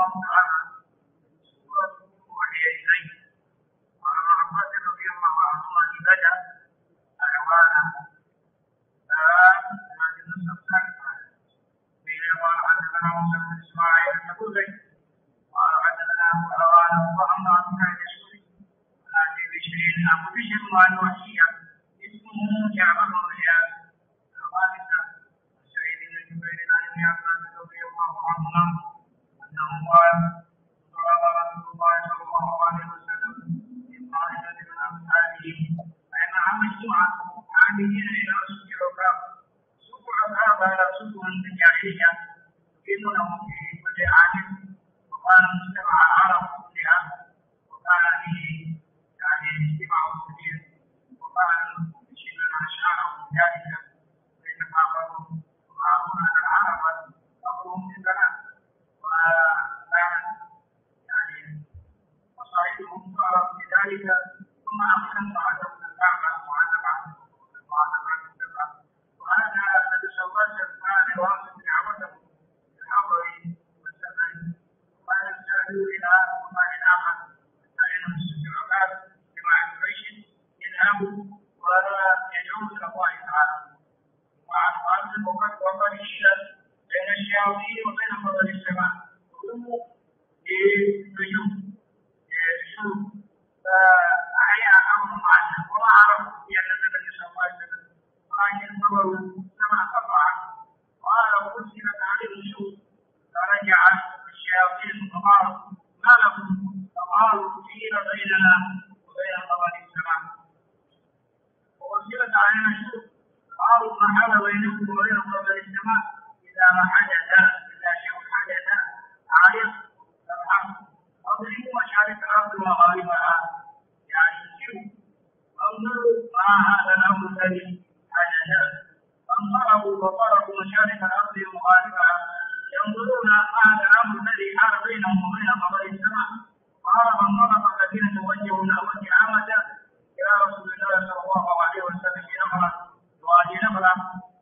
الله تعالى سورة وحي إليه وعن ابن عباس رضي الله عنهما بدأ أعوانا هذه النسخة الثالثة بينما حدثنا موسى بن إسماعيل النبوذي قال حدثنا أبو عوانة وأما بن يسوع عن أبي بشر أبو بشر وعن وحشية اسمه جعفر بن رياض الخامسة سعيد بن جبير عن ابن عباس رضي الله عنهما أنه قال ضرب رسول الله صلى الله عليه وسلم لطائفة من أصحابه أي مع مجموعة عاملين إلى سوق عكاظ. سوق عكاظ على سوق الجاهلية يقيمونه في كل عام وكان مجتمع العرب كلها وكان فيه يعني اجتماع كبير وكانوا يشيلون أشعارهم ذلك ويتفاخرون ويقولون أن العرب أمرهم في الكلام وكان يعني مصائبهم تعرف بذلك ثم أقسموا عدم الكعبة معلقة السبعة وهذا الذي سواه كان واصل دعوته بالحضر والسفر وكان يسألوا إلى مكان آخر فإنهم سجوا عباد جماعة قريش يذهبوا ويدعون إلى الله تعالى وعن قاتل وقد يشتد بين الشياطين وبين فضل السماء وقوموا للنجوم فأحيا أمر معنا وما عرفوا بأن النبي صلى الله عليه وسلم ولكن نظروا السماء قطعا قال وأرسلت عليه النجوم فرجع الشياطين فقالوا ما لكم فقالوا حيل بيننا وبين فضل السماء وأرسلت علينا النجوم قالوا ما حال بينكم وبين فضل السماء إذا ما حدث إذا شيء حدث عارض فابحثوا أضربوا مشارق الأرض ومغاربها يعني سيروا انظروا ما هذا الأمر الذي حدث فانصرفوا وطرقوا مشارق الأرض ومغاربها ينظرون ما هذا الأمر الذي حال بينهم وبين فضل السماء قال فانطلق الذين توجهوا نحو الكعبة إلى رسول الله صلى الله عليه وسلم في نخلة وادي نخلة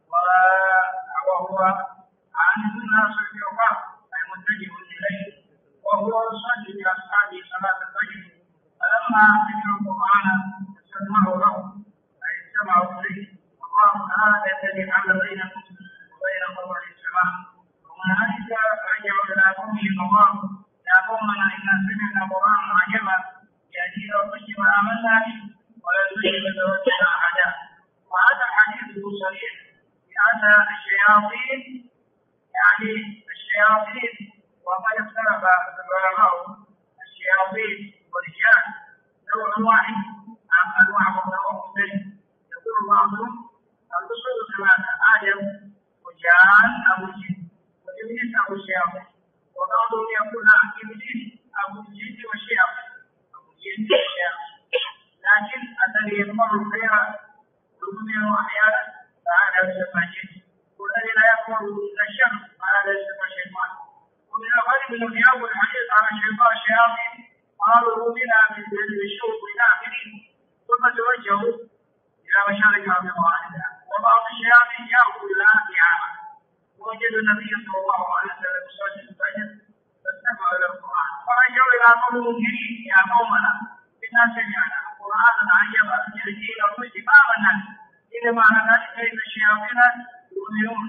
وهو عامل الناس في العقاب أي متجه إليه وهو يصلي بأصحابه صلاة الفجر فلما سمعوا القرآن استمعوا له أي استمعوا إليه وقالوا هذا الذي حل بينكم وبين فضل السماء ومن ذلك رجعوا إلى قومهم وقالوا يا قومنا إنا سمعنا قرآنا عجبا يأتي إلى الرشد وآمنا به ولا نشرك بربنا أحدا. وهذا الحديث صريح لأن الشياطين يعني الشياطين وقد اختلف العلماء الشياطين والرجال نوع واحد أم أنواع مختلفة. يقول بعضهم الرسل ثلاثة آدم وجان أو الجن وإبليس أو الشياطين وبعضهم يقول إبليس أو الجن والشياطين أو الجن والشياطين لكن الذي يقر الخير يؤمن أحيانا فهذا يسمى جن والذي لا يقر الشر فهذا يسمى شيطان. ومن الغريب انه في اول حديث عن الشياطين قالوا بنا من الشوق الداخلين ثم توجهوا الى مشارق الارض ومغاربها وبعض الشياطين جاءوا الى اعانه ووجدوا النبي صلى الله عليه وسلم يصلي الفجر فاستمعوا الى القران فرجعوا الى قوم منكرين يا قومنا انا سمعنا قرانا عجبا يهدي الى الرشد فامنا اذا معنى ذلك ان الشياطين يؤمنون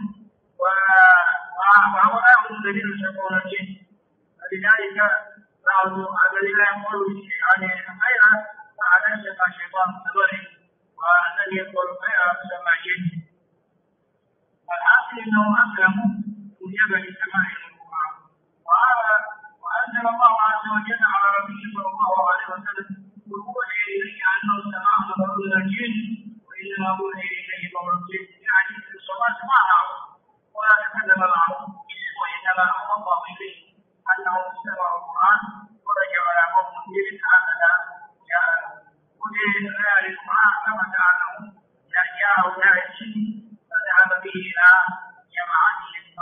وهؤلاء هم الذين يسمون الجن فلذلك بعض الذين يقولون يعني خيرا فهذا يسمى شيطان تبرئ والذي يقول خيرا يسمى جن. والحاصل انهم اسلموا من جبل سماء القران وانزل الله عز وجل على نبيه صلى الله عليه وسلم قل اوحي الي انه سماع قول الجن وانما اوحي اليه قول الجن يعني في الصلاه ما نعرف ولا تكلم معه وإنما أوضح إليه أنه استمع القرآن ورجع على قوم منذر هكذا جاء وفي خلال القرآن ثبت أنه جاءه ذلك الجن فذهب به إلى جماعتهم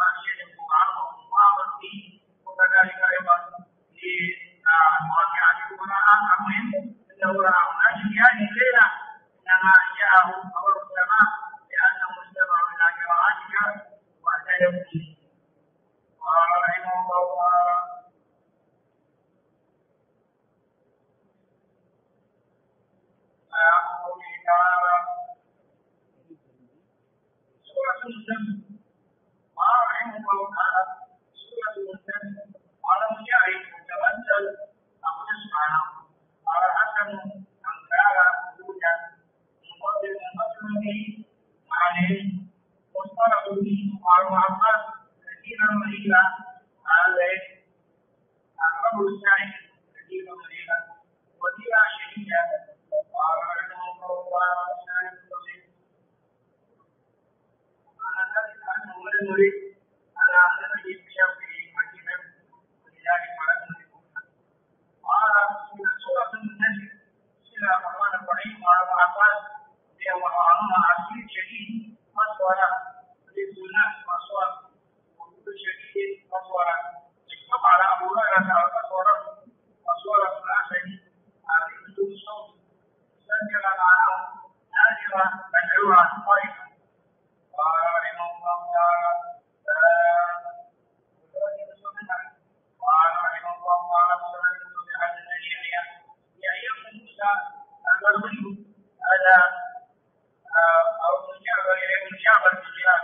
المزمل قال رحمه الله تعالى سورة المزمل قال مجاهد وتوسل أبو سبحانه قال حسن أن كان وجودا مقدم به عليه مصطلح به قال عباس كثيرا مريضا عليه الرجل الثاني كثيرا مريضا وفيها شهيدا قال رحمه الله تعالى نريد على نفسه بشرطه مجيدا ولذلك ولم نكن قال سورة النجم سورة الرحمن الرحيم قال ابن عباس رضي الله عنهما عسير شديد مسورة للسنة مسورة وكل شديد مسورة اتفق على أبو هريرة مسورة مسورة الأسد هذه بدون صوت سجل معه نادرة مدعوة طريقة قال رحمه الله تعالى قال رحمه الله تعالى سمعت بحدثني يحيى بن موسى البصري هذا او بن جعفر بن جلال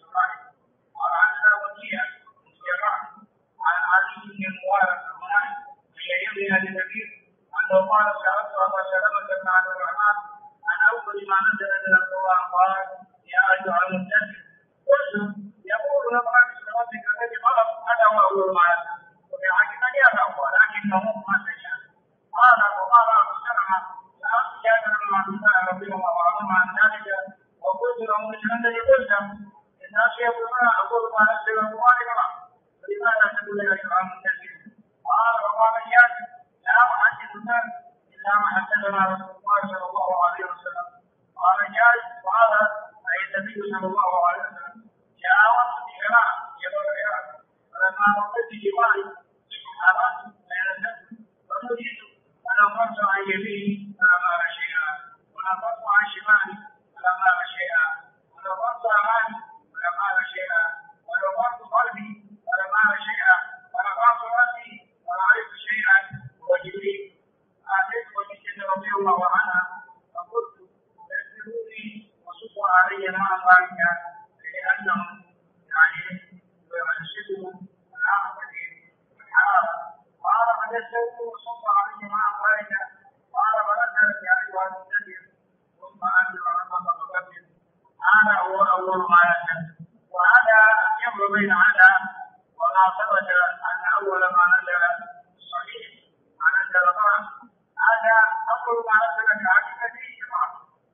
قال عندنا وكيع بن جراح عن علي بن المبارك هناك من يحيى بن ابي كثير انه قال سالت ابا سلمه بن عبد الرحمن عن اول ما نزل من القران قال يا أيها المدثر قلت يقول لقد ربك الذي خلق هذا هو أول ما يزال وفي حقيقة هذا هو لكنه ما تشاء قال وقال أبو سلمة سألت جابر بن عبد الله رضي الله عنهما عن ذلك وقلت له مثل الذي قلت الناس يقولون أقول ما نزل القرآن كما فلماذا تقول يا أيها المدثر قال وقال جابر لا أحدث الناس إلا ما حدثنا رسول الله صلى الله عليه وسلم قال جابر وهذا أي النبي صلى الله عليه وسلم جاءت بجماعة جبل العراق فلما وقفت جواري أردت بين الناس فنوديت أن أمرت عن يميني فلما أرى شيئا ونظرت عن شمالي فلما أرى شيئا ونظرت أمامي فلما أرى شيئا ونظرت قلبي فلما أرى شيئا فرفعت رأسي فرأيت شيئا هو جبريل آتيت وجدت رضي الله عنها فقلت استغفروني وصفوا علي مع ذلك لأنهم يعني ينشدوا العقبة والحرارة قال فدسوه وصفوا علي مع ذلك قال فنزلت يا أيها المدثر ثم أنزل ربك فكبر هذا هو أول ما ينزل وهذا الجمع بين هذا وما ثبت أن أول ما نزل صحيح ما نزل فرس هذا أول ما نزل كعقبة جماعة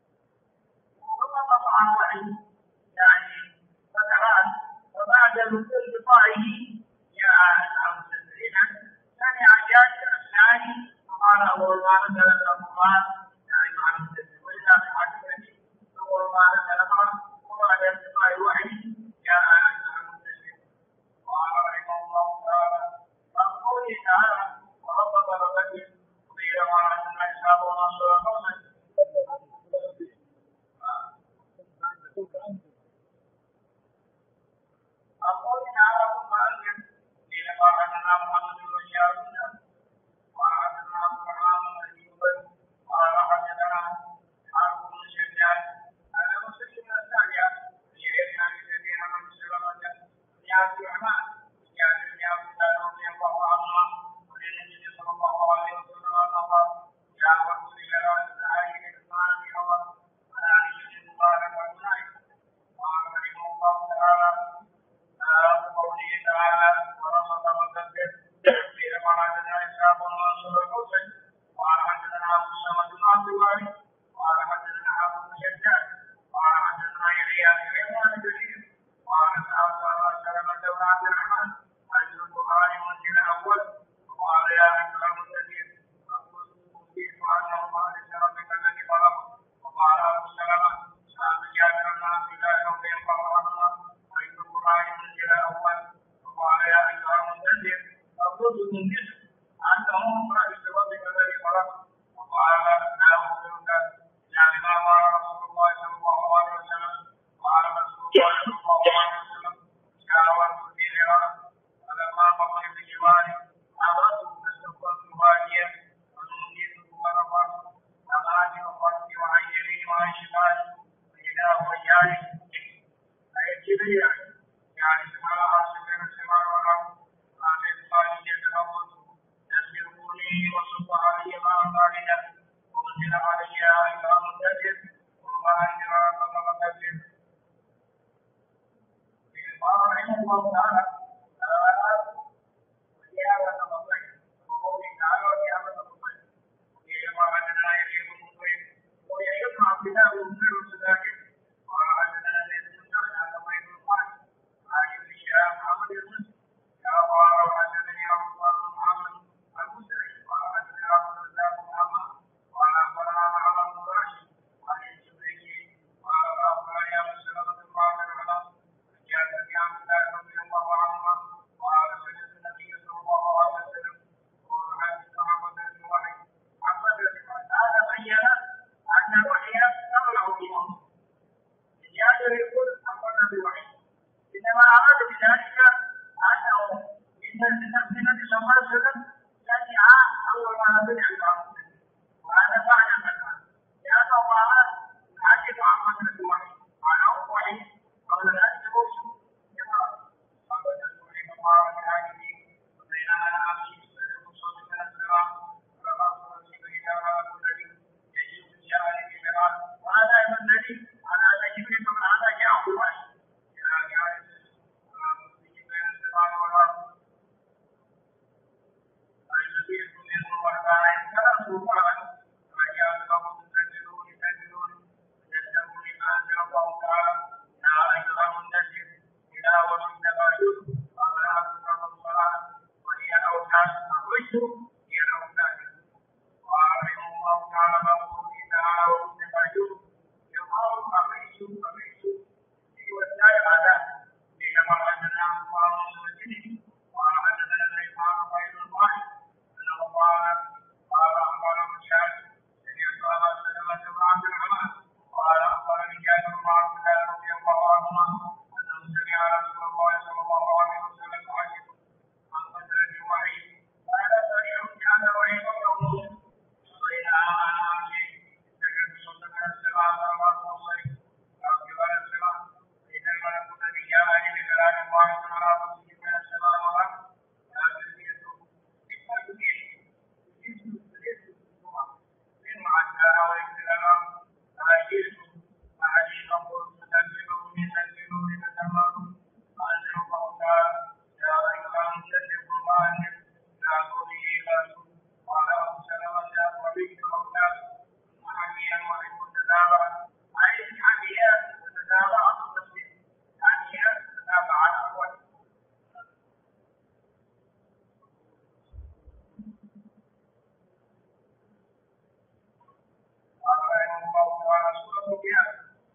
ثم قطع وحي يعني فترات وبعد الوصول بطائه جاء المستدرين سمع جابر الثاني وقال اول ما نزل القران يعني مع المستدرين واذا في حديثه اول ما نزل القران وبعد انتقاء الوحي جاء المستدرين قال رحمه الله تعالى عن قوله تعالى وربك فكبر قيل ما نزلنا اسحاق ونصر قوما أقول تعالى مؤمن إلى ما حدثنا محمد بن شاهد وحدثنا عبد الرحمن بن جبير قال حدثنا حرب بن شداد أنا مسلم الثانية يحيى بن كثير عن سلمة بن عبد الرحمن جابر بن عبد الله رضي الله عنهما عن النبي صلى الله عليه وسلم أنه قال جاء وقت إلى رأس علي بن عثمان بن عمر عن علي بن مبارك وجنيد قال رحمه الله تعالى قوله تعالى وربك فكبر قيل ما حدثنا اسحاق بن منصور الحسين قال حدثنا ابو سلمة بن عبد الله قال حدثنا ابو بن شداد قال حدثنا يحيى بن كثير قال سالت ابا سلمة بن عبد الرحمن عن القران منزل اول قال يا ايها المدثر فقلت اوتيت انه قال ربك الذي خلق وقال ابو سلمة سالت جابر بن عبد الله رضي الله عنهما عن القران منزل اول وقال يا ايها المدثر فقلت انكر انه قال ربك الذي خلق وقال لا اخبرك الا بما قال رسول الله صلى الله عليه وسلم قال رسول الله صلى الله عليه وسلم شاورت في العراق فلما قضيت جواري اردت فاستقبلت هاديا ونوديت ورفعت امامي وخلفي وعن يميني وعن شمالي فاذا هو جالس الله تعالى وإياه وتفضل وقوله تعالى وإياه وتفضل وإياه وعدنا يجيب المطيب ويشمع بلاد ومنه سلاكه وعدنا ليس مستخدم على غير القرآن عاجب الشام محمد يوسف يا الله وعدنا يا الله محمد المسعي وعدنا يا الله محمد وعلى أخبرنا محمد المباشر وعلى السبيكي وعلى أخبرنا يا مسلمة الله تعالى وجاءت يا مسلمة رضي الله عنها وعلى سنة النبي صلى الله عليه وسلم وعلى الصحابة الوحي عبد هذا بين أن الوحي تبلغ بالأمر زيادة يقول أمرنا بالوحي إنما أراد بذلك أنه إن النبي صلى الله عليه وسلم سمع أول ما بدأ الأمر وهذا معنى المعنى لأن الله يحدث عن مدة الوحي عن وحي قبل ذلك الرسل يقرأ قبل الوحي الله تعالى وبينما أنا أمشي بسنة صوت من السماء ولقد رسل على كل ذي يجيب الجاهل بالمراد وهذا أيضا دليل على أن جبريل من هذا جاء بالوحي إلى جاهل بين السماء والأرض الذي يكون منه وكان يتكلم سلطانا فجاء لهم تسجلون يسلمون ما أنزل الله تعالى يا أيها المدثر إلى ومن بعيد ولا تقربوا الصلاة وهي الأوتاد أخرجوا هي الأوتاد وأعلم الله تعالى بقوله تعالى ومن بعيد يقال أخرجوا في وسائل هذا بينما أننا الله مسجده وأعدنا الإمام غير الله أن الله قال أخبر مشاهد سمعت أبا سلمة بن عبد الرحمن قال أخبرني جابر بن عبد الله رضي الله عنهما أنه سمع رسول الله صلى الله عليه وسلم يحدث عن قدرة الوحي هذا صريح كان الوحي قبله وبين أنا أمشي سكت صوت من السماء فأمرت وصيت فأقبل السماء إذا الملك الذي جاءني بكلام الله تعالى تصيب من السماء والأرض لا تزيده إلا يزيد من معدها وإبتلاء فأجلت فعلي نقول تسلمون تتمرون فأنزل الله تعالى يا أيها المدثر قرآن إلى قوله رسول قال أبو سلمة وبئت الأولاد محميا وحب تتابع أي حميا تتابع التفسير حميا تتابع الأول قال رحمه الله تعالى سورة القيامة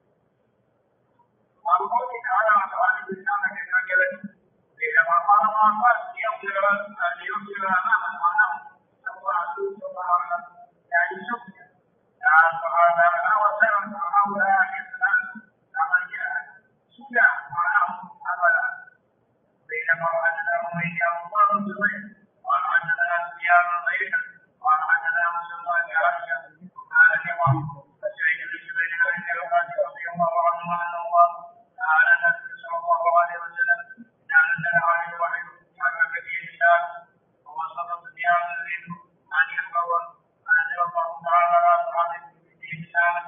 قال الله تعالى وسؤال الإنسان كما جلد بينما قال الله ليغفر أمام معناه سوى عدوه سبحانه يعني سبحانه يعني سبحانه وسلم معناه لا يسلم كما جاء سجع معناه أبدا بينما وعدنا من الله بغير قال عدنا صيام غيره قال عدنا مسلم بعائشة قال كما فسعيد الجبل بين الوقت رضي الله عنه أن الله تعالى النبي صلى الله عليه وسلم إذا نزل عليه الوحي حكم به الشاب ووصف صيام منه أن يحفظ أنزل الله تعالى لا تعرف به الإسلام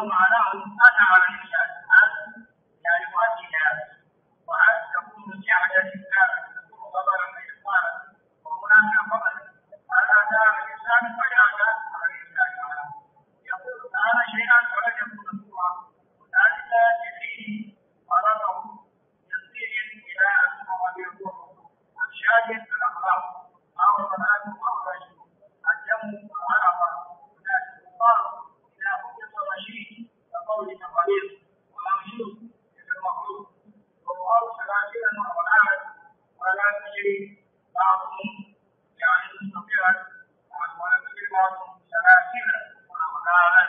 أو معناه أتى على الإنسان يعني مؤكدا وهل تكون جعلة الإنسان تكون خبرا بإخبارا وهناك خبر هل أتى على الإنسان فلا أتى على الإنسان يقول تعالى شيئا ولم يكن مذكورا وذلك يفيه طلبه يصير إلى أن يكون الشاهد الأخلاق أو الصلاة أو الرجل الدم والعرق هناك يقال إذا خلص رشيد كقول الغليظ وموجود مثل المخلوق وقال سلاسلا وأغلالا ولا تجري بعضهم يعني مستقرا ولا تجري بعضهم سلاسلا وأغلالا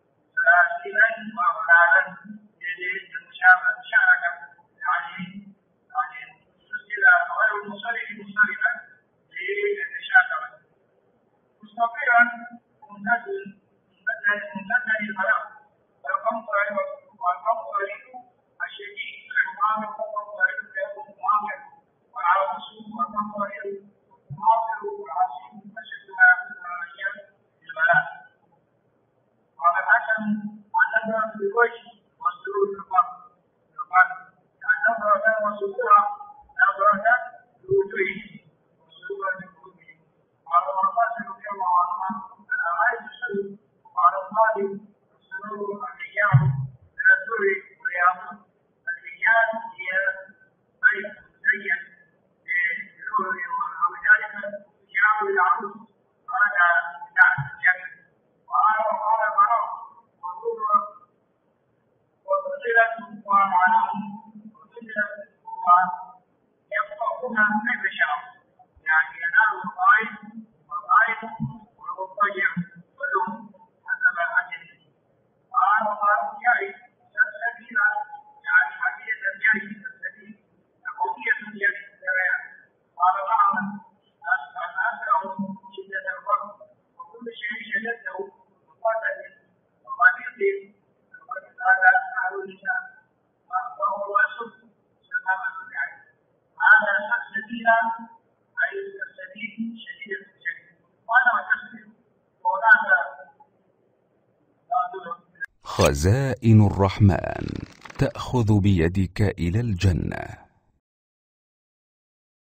المشاركة يعني سلسلة غير المصرف مصرفا للمشاكرة مستقرا ممتد الغلاء والقمطري الشديد الحمام والقمطري يكون مواقع والعاصف والقمطري الماطر والعاصف أشد ما يكون من الأشياء في الغلاء قال الحسن النظرة في الوجه والسرور في القلب النظرة والسرور نظرة في وجهه والسرور في قلبه قال القاسم رضي الله عنه أنا رأيت السرور قال الظالم السرور الرياض من السر والرياض الرياض هي بيت مزين بالنور وذلك رياض العروس قال نعم الجنة وقال براء وفضلت ومعناهم وفضلت يفقهون كيف شاء يعني ينال القائد والقائد والمضطجع كلهم حسب أجله قال جاي سبيل يعني حقيقة الجاي السبيل قوية الجاي قال بعض الأسرع شدة الفرق وكل شيء شدته مقاتل وقليل هذا أهل النساء وهو سب سلامة يعني هذا سبيل أي السبيل شديد الشديد وأنا وتسبيل وهناك خزائن الرحمن تأخذ بيدك إلى الجنة.